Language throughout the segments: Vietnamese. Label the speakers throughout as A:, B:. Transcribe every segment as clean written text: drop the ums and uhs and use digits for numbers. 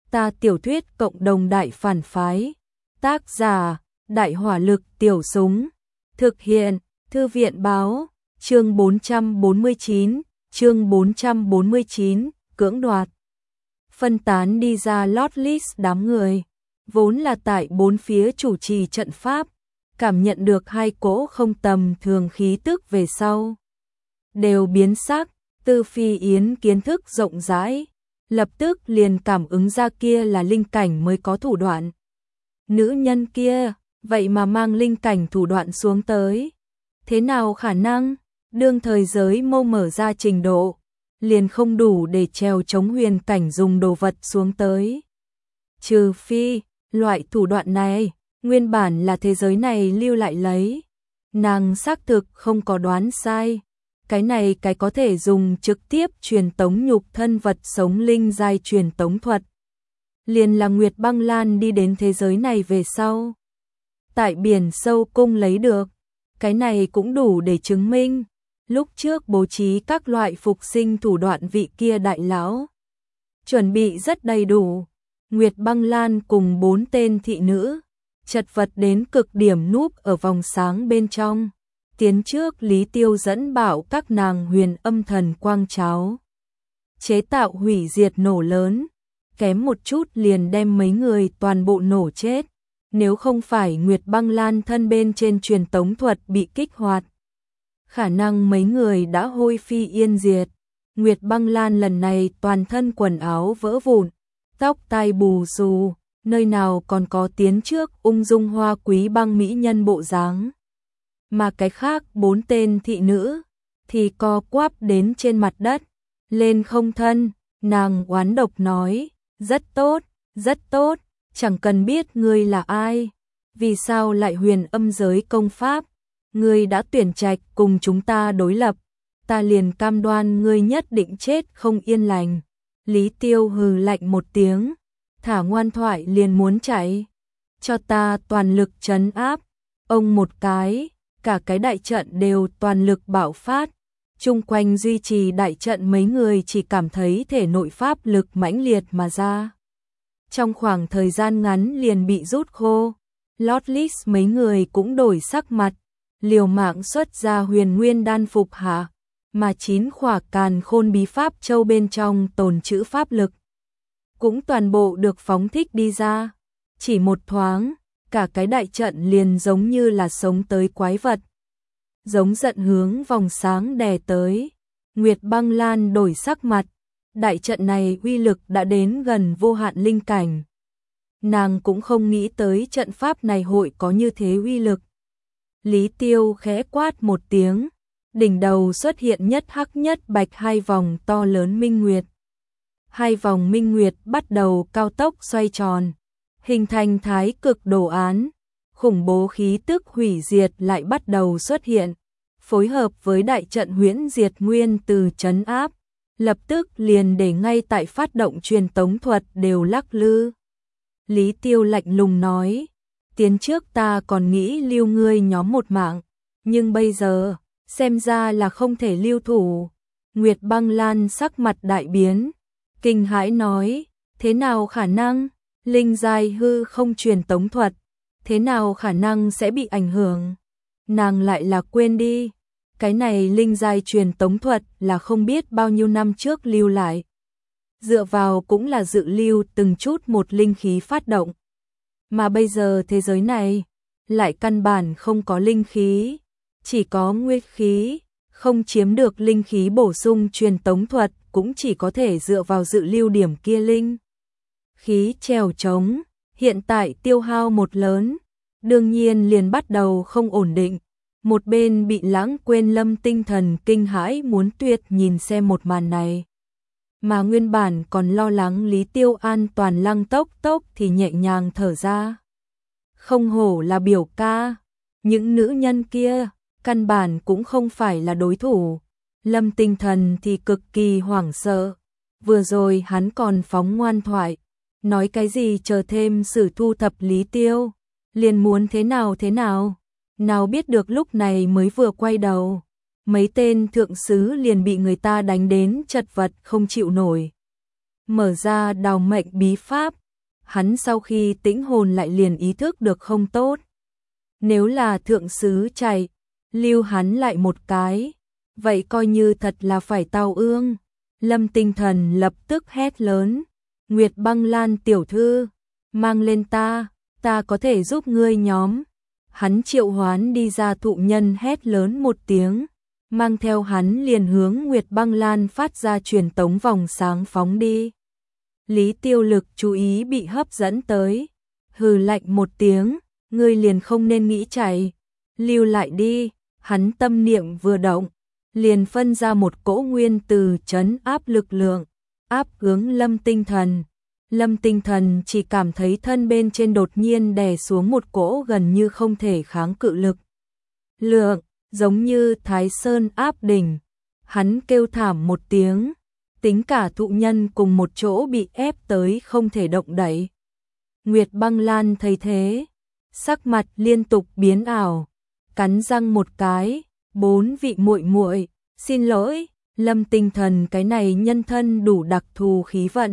A: Ta tiểu thuyết cộng đồng đại phản phái. Tác giả: Đại hỏa lực tiểu súng. Thực hiện: Thư viện báo. Chương 449, cưỡng đoạt. Phân tán đi ra lót list đám người, vốn là tại bốn phía chủ trì trận pháp, cảm nhận được hai cỗ không tầm thường khí tức về sau. Đều biến sắc, Tư Phi Yến kiến thức rộng rãi, lập tức liền cảm ứng ra kia là linh cảnh mới có thủ đoạn. Nữ nhân kia, vậy mà mang linh cảnh thủ đoạn xuống tới. Thế nào khả năng? Đương thời giới mâu mở ra trình độ, liền không đủ để trèo chống huyền cảnh dùng đồ vật xuống tới. Trừ phi, loại thủ đoạn này, nguyên bản là thế giới này lưu lại lấy. Nàng xác thực không có đoán sai. Cái này cái có thể dùng trực tiếp truyền tống nhục thân vật sống linh giai truyền tống thuật. Liền là Nguyệt Băng Lan đi đến thế giới này về sau. Tại biển sâu cung lấy được. Cái này cũng đủ để chứng minh. Lúc trước bố trí các loại phục sinh thủ đoạn vị kia đại lão. Chuẩn bị rất đầy đủ. Nguyệt Băng Lan cùng 4 tên thị nữ. Chật vật đến cực điểm núp ở vòng sáng bên trong. Tiến trước Lý Tiêu dẫn bảo các nàng huyền âm thần quang cháo. Chế tạo hủy diệt nổ lớn. Kém một chút liền đem mấy người toàn bộ nổ chết. Nếu không phải Nguyệt Băng Lan thân bên trên truyền tống thuật bị kích hoạt, khả năng mấy người đã hôi phi yên diệt. Nguyệt Băng Lan lần này toàn thân quần áo vỡ vụn, tóc tai bù xù, nơi nào còn có tiến trước ung dung hoa quý băng mỹ nhân bộ dáng. Mà cái khác 4 tên thị nữ thì co quắp đến trên mặt đất, lên không thân. Nàng oán độc nói, rất tốt, chẳng cần biết ngươi là ai, vì sao lại huyền âm giới công pháp, ngươi đã tuyển trạch cùng chúng ta đối lập, ta liền cam đoan ngươi nhất định chết không yên lành. Lý Tiêu hừ lạnh một tiếng, thả ngoan thoại liền muốn chạy, cho ta toàn lực trấn áp. Ông một cái, cả cái đại trận đều toàn lực bạo phát, chung quanh duy trì đại trận mấy người chỉ cảm thấy thể nội pháp lực mãnh liệt mà ra. Trong khoảng thời gian ngắn liền bị rút khô, Lotlis mấy người cũng đổi sắc mặt, liều mạng xuất ra huyền nguyên đan phục hạ, mà 9 khỏa càn khôn bí pháp châu bên trong tồn trữ pháp lực cũng toàn bộ được phóng thích đi ra. Chỉ một thoáng, cả cái đại trận liền giống như là sống tới quái vật, giống giận hướng vòng sáng đè tới. Nguyệt Băng Lan đổi sắc mặt, đại trận này uy lực đã đến gần vô hạn linh cảnh. Nàng cũng không nghĩ tới trận pháp này hội có như thế uy lực. Lý Tiêu khẽ quát một tiếng, đỉnh đầu xuất hiện nhất hắc nhất bạch hai vòng to lớn minh nguyệt. Hai vòng minh nguyệt bắt đầu cao tốc xoay tròn, hình thành thái cực đồ án. Khủng bố khí tức hủy diệt lại bắt đầu xuất hiện, phối hợp với đại trận huyễn diệt nguyên từ trấn áp, lập tức liền để ngay tại phát động truyền tống thuật đều lắc lư. Lý Tiêu lạnh lùng nói, tiến trước ta còn nghĩ lưu ngươi nhóm một mạng, nhưng bây giờ, xem ra là không thể lưu thủ. Nguyệt Băng Lan sắc mặt đại biến, kinh hãi nói, thế nào khả năng, linh giai hư không truyền tống thuật, thế nào khả năng sẽ bị ảnh hưởng. Nàng lại là quên đi, cái này linh giai truyền tống thuật là không biết bao nhiêu năm trước lưu lại. Dựa vào cũng là dự lưu từng chút một linh khí phát động. Mà bây giờ thế giới này, lại căn bản không có linh khí, chỉ có nguyên khí, không chiếm được linh khí bổ sung truyền tống thuật cũng chỉ có thể dựa vào dự lưu điểm kia linh khí trèo trống. Hiện tại tiêu hao một lớn, đương nhiên liền bắt đầu không ổn định. Một bên bị lãng quên Lâm tinh thần kinh hãi muốn tuyệt nhìn xem một màn này. Mà nguyên bản còn lo lắng Lý Tiêu an toàn Lăng Tốc Tốc thì nhẹ nhàng thở ra. Không hổ là biểu ca, những nữ nhân kia, căn bản cũng không phải là đối thủ. Lâm tinh thần thì cực kỳ hoảng sợ. Vừa rồi hắn còn phóng ngoan thoại, nói cái gì chờ thêm xử thu thập Lý Tiêu, liền muốn thế nào, nào biết được lúc này mới vừa quay đầu, mấy tên thượng sứ liền bị người ta đánh đến chật vật không chịu nổi. mở ra đào mệnh bí pháp. Hắn sau khi tĩnh hồn lại liền ý thức được không tốt. Nếu là thượng sứ chạy, lưu hắn lại một cái, vậy coi như thật là phải tao ương. Lâm Tinh Thần lập tức hét lớn, Nguyệt Băng Lan tiểu thư, mang lên ta có thể giúp ngươi nhóm. Hắn triệu hoán đi ra thụ nhân hét lớn một tiếng, mang theo hắn liền hướng Nguyệt Băng Lan phát ra truyền tống vòng sáng phóng đi. Lý Tiêu Lực chú ý bị hấp dẫn tới, hừ lạnh một tiếng, ngươi liền không nên nghĩ chạy, lưu lại đi. Hắn tâm niệm vừa động, liền phân ra một cỗ nguyên từ trấn áp lực lượng, áp hướng Lâm Tinh Thần. Lâm Tinh Thần chỉ cảm thấy thân bên trên đột nhiên đè xuống một cỗ gần như không thể kháng cự lực lượng, giống như Thái Sơn áp đỉnh. Hắn kêu thảm một tiếng, tính cả thụ nhân cùng một chỗ bị ép tới không thể động đậy. Nguyệt Băng Lan thấy thế, sắc mặt liên tục biến ảo, cắn răng một cái, 4 vị muội muội, xin lỗi, Lâm Tinh Thần cái này nhân thân đủ đặc thù khí vận,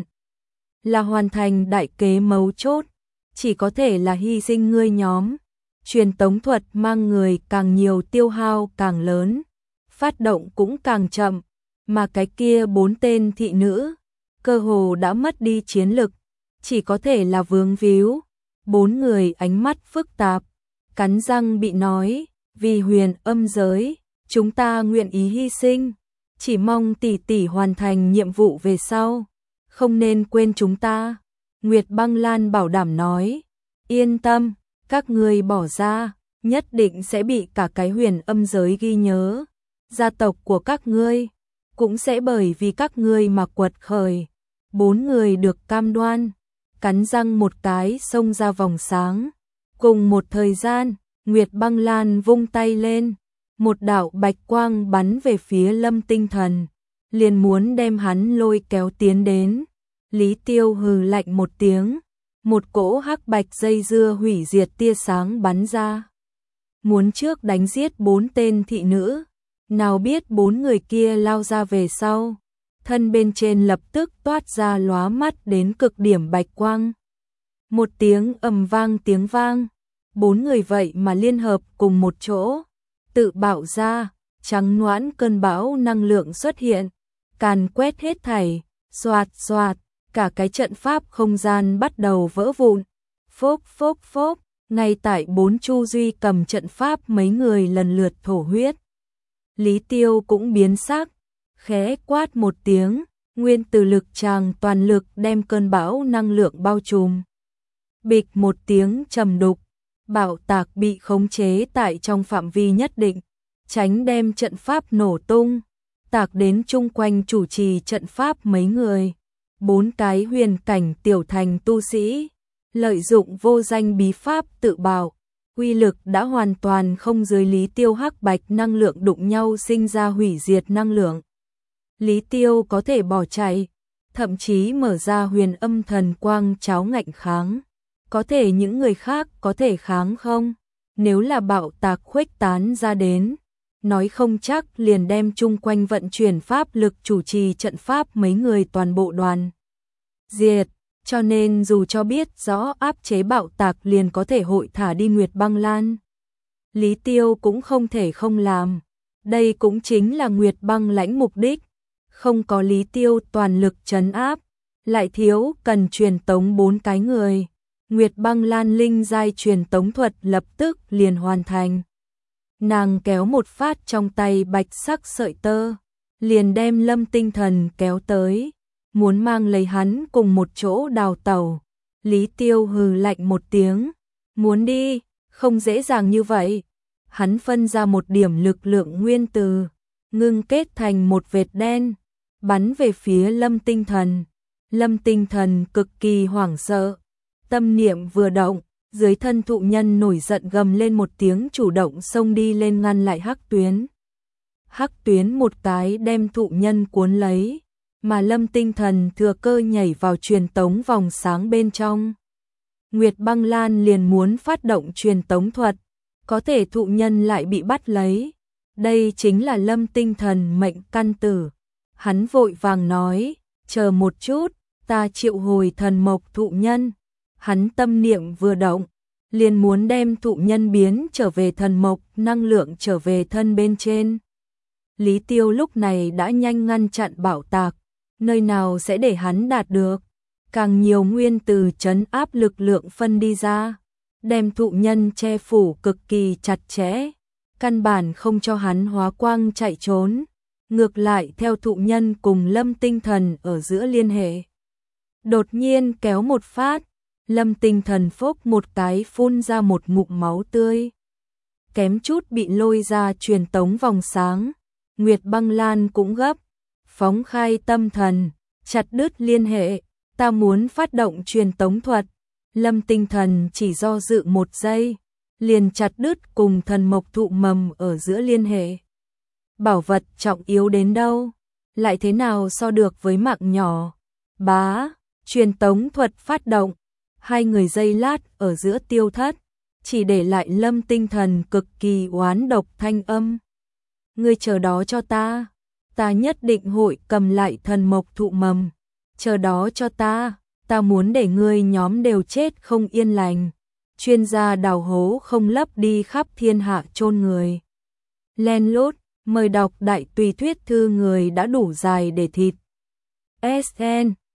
A: là hoàn thành đại kế mấu chốt, chỉ có thể là hy sinh ngươi nhóm. Truyền tống thuật mang người càng nhiều tiêu hao càng lớn, phát động cũng càng chậm, mà cái kia 4 tên thị nữ, cơ hồ đã mất đi chiến lực, chỉ có thể là vướng víu. 4 người ánh mắt phức tạp, cắn răng bị nói, vì huyền âm giới, chúng ta nguyện ý hy sinh, chỉ mong tỷ tỷ hoàn thành nhiệm vụ về sau, không nên quên chúng ta. Nguyệt Băng Lan bảo đảm nói, yên tâm, các ngươi bỏ ra, nhất định sẽ bị cả cái huyền âm giới ghi nhớ, gia tộc của các ngươi cũng sẽ bởi vì các ngươi mà quật khởi. 4 người được cam đoan, cắn răng một cái xông ra vòng sáng. Cùng một thời gian, Nguyệt Băng Lan vung tay lên, một đạo bạch quang bắn về phía Lâm Tinh Thần, liền muốn đem hắn lôi kéo tiến đến. Lý Tiêu hừ lạnh một tiếng, một cỗ hắc bạch dây dưa hủy diệt tia sáng bắn ra, muốn trước đánh giết 4 tên thị nữ. Nào biết 4 người kia lao ra về sau, thân bên trên lập tức toát ra lóa mắt đến cực điểm bạch quang. Một tiếng ầm vang tiếng vang, 4 người vậy mà liên hợp cùng một chỗ, tự bạo ra, trắng noãn cơn bão năng lượng xuất hiện, càn quét hết thảy, xoạt xoạt, cả cái trận pháp không gian bắt đầu vỡ vụn. Phốp phốp phốp, ngay tại 4 Chu Duy cầm trận pháp mấy người lần lượt thổ huyết. Lý Tiêu cũng biến sắc, khẽ quát một tiếng, nguyên từ lực tràng toàn lực đem cơn bão năng lượng bao trùm. Bịch một tiếng trầm đục, bạo tạc bị khống chế tại trong phạm vi nhất định, tránh đem trận pháp nổ tung, tạc đến chung quanh chủ trì trận pháp mấy người. 4 cái huyền cảnh tiểu thành tu sĩ, lợi dụng vô danh bí pháp tự bạo, uy lực đã hoàn toàn không dưới Lý Tiêu hắc bạch năng lượng đụng nhau sinh ra hủy diệt năng lượng. Lý Tiêu có thể bỏ chạy, thậm chí mở ra huyền âm thần quang cháo ngạnh kháng. Có thể những người khác có thể kháng không? Nếu là bạo tạc khuếch tán ra đến, nói không chắc liền đem chung quanh vận chuyển pháp lực chủ trì trận pháp mấy người toàn bộ đoàn diệt. Cho nên dù cho biết rõ áp chế bạo tạc liền có thể hội thả đi Nguyệt Băng Lan, Lý Tiêu cũng không thể không làm. Đây cũng chính là Nguyệt Băng Lãnh mục đích. Không có Lý Tiêu toàn lực trấn áp, lại thiếu cần truyền tống 4 cái người. Nguyệt Băng Lan linh giai truyền tống thuật lập tức liền hoàn thành. Nàng kéo một phát trong tay bạch sắc sợi tơ, liền đem Lâm Tinh Thần kéo tới, muốn mang lấy hắn cùng một chỗ đào tẩu. Lý Tiêu hừ lạnh một tiếng, muốn đi, không dễ dàng như vậy. Hắn phân ra một điểm lực lượng nguyên từ, ngưng kết thành một vệt đen, bắn về phía Lâm Tinh Thần. Lâm Tinh Thần cực kỳ hoảng sợ, tâm niệm vừa động, dưới thân thụ nhân nổi giận gầm lên một tiếng chủ động xông đi lên ngăn lại Hắc Tuyến. Hắc Tuyến một cái đem thụ nhân cuốn lấy, mà Lâm Tinh Thần thừa cơ nhảy vào truyền tống vòng sáng bên trong. Nguyệt Băng Lan liền muốn phát động truyền tống thuật, có thể thụ nhân lại bị bắt lấy. Đây chính là Lâm Tinh Thần mệnh căn tử. Hắn vội vàng nói, chờ một chút, ta triệu hồi thần mộc thụ nhân. Hắn tâm niệm vừa động, liền muốn đem thụ nhân biến trở về thần mộc, năng lượng trở về thân bên trên. Lý Tiêu lúc này đã nhanh ngăn chặn Bảo Tạc, nơi nào sẽ để hắn đạt được. Càng nhiều nguyên từ trấn áp lực lượng phân đi ra, đem thụ nhân che phủ cực kỳ chặt chẽ, căn bản không cho hắn hóa quang chạy trốn. Ngược lại theo thụ nhân cùng Lâm Tinh Thần ở giữa liên hệ. Đột nhiên kéo một phát, Lâm Tinh Thần phốc một cái phun ra một ngụm máu tươi. Kém chút bị lôi ra truyền tống vòng sáng. Nguyệt Băng Lan cũng gấp, phóng khai tâm thần, chặt đứt liên hệ, ta muốn phát động truyền tống thuật. Lâm Tinh Thần chỉ do dự một giây, liền chặt đứt cùng thần mộc thụ mầm ở giữa liên hệ. Bảo vật trọng yếu đến đâu, lại thế nào so được với mạng nhỏ. Bá, truyền tống thuật phát động, hai người giây lát ở giữa tiêu thất, chỉ để lại Lâm Tinh Thần cực kỳ oán độc thanh âm. Ngươi chờ đó cho ta nhất định hội cầm lại thần mộc thụ mầm. Chờ đó cho ta muốn để ngươi nhóm đều chết không yên lành. Chuyên gia đào hố không lấp đi khắp thiên hạ chôn người. Len lút, mời đọc đại tùy thuyết thư người đã đủ dài để thịt. SN